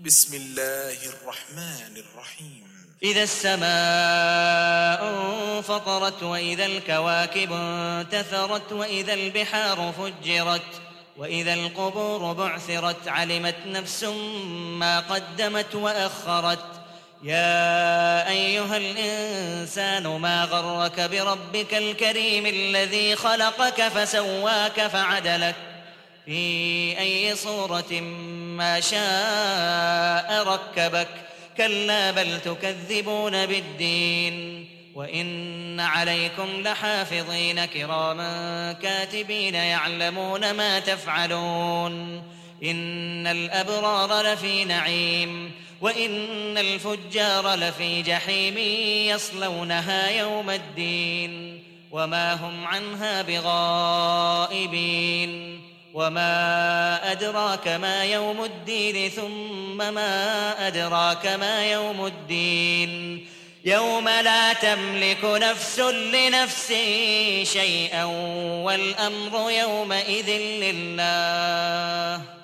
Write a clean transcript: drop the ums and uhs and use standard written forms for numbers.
بسم الله الرحمن الرحيم إذا السماء انفطرت وإذا الكواكب انتثرت وإذا البحار فجرت وإذا القبور بعثرت علمت نفس ما قدمت وأخرت يا أيها الإنسان ما غرك بربك الكريم الذي خلقك فسواك فعدلك في أي صورة ما شاء ركبك كلا بل تكذبون بالدين وإن عليكم لحافظين كراما كاتبين يعلمون ما تفعلون إن الأبرار لفي نعيم وإن الفجار لفي جحيم يصلونها يوم الدين وما هم عنها بغائبين وما أدراك ما يوم الدين ثم ما أدراك ما يوم الدين يوم لا تملك نفس لنفس شيئا والأمر يومئذ لله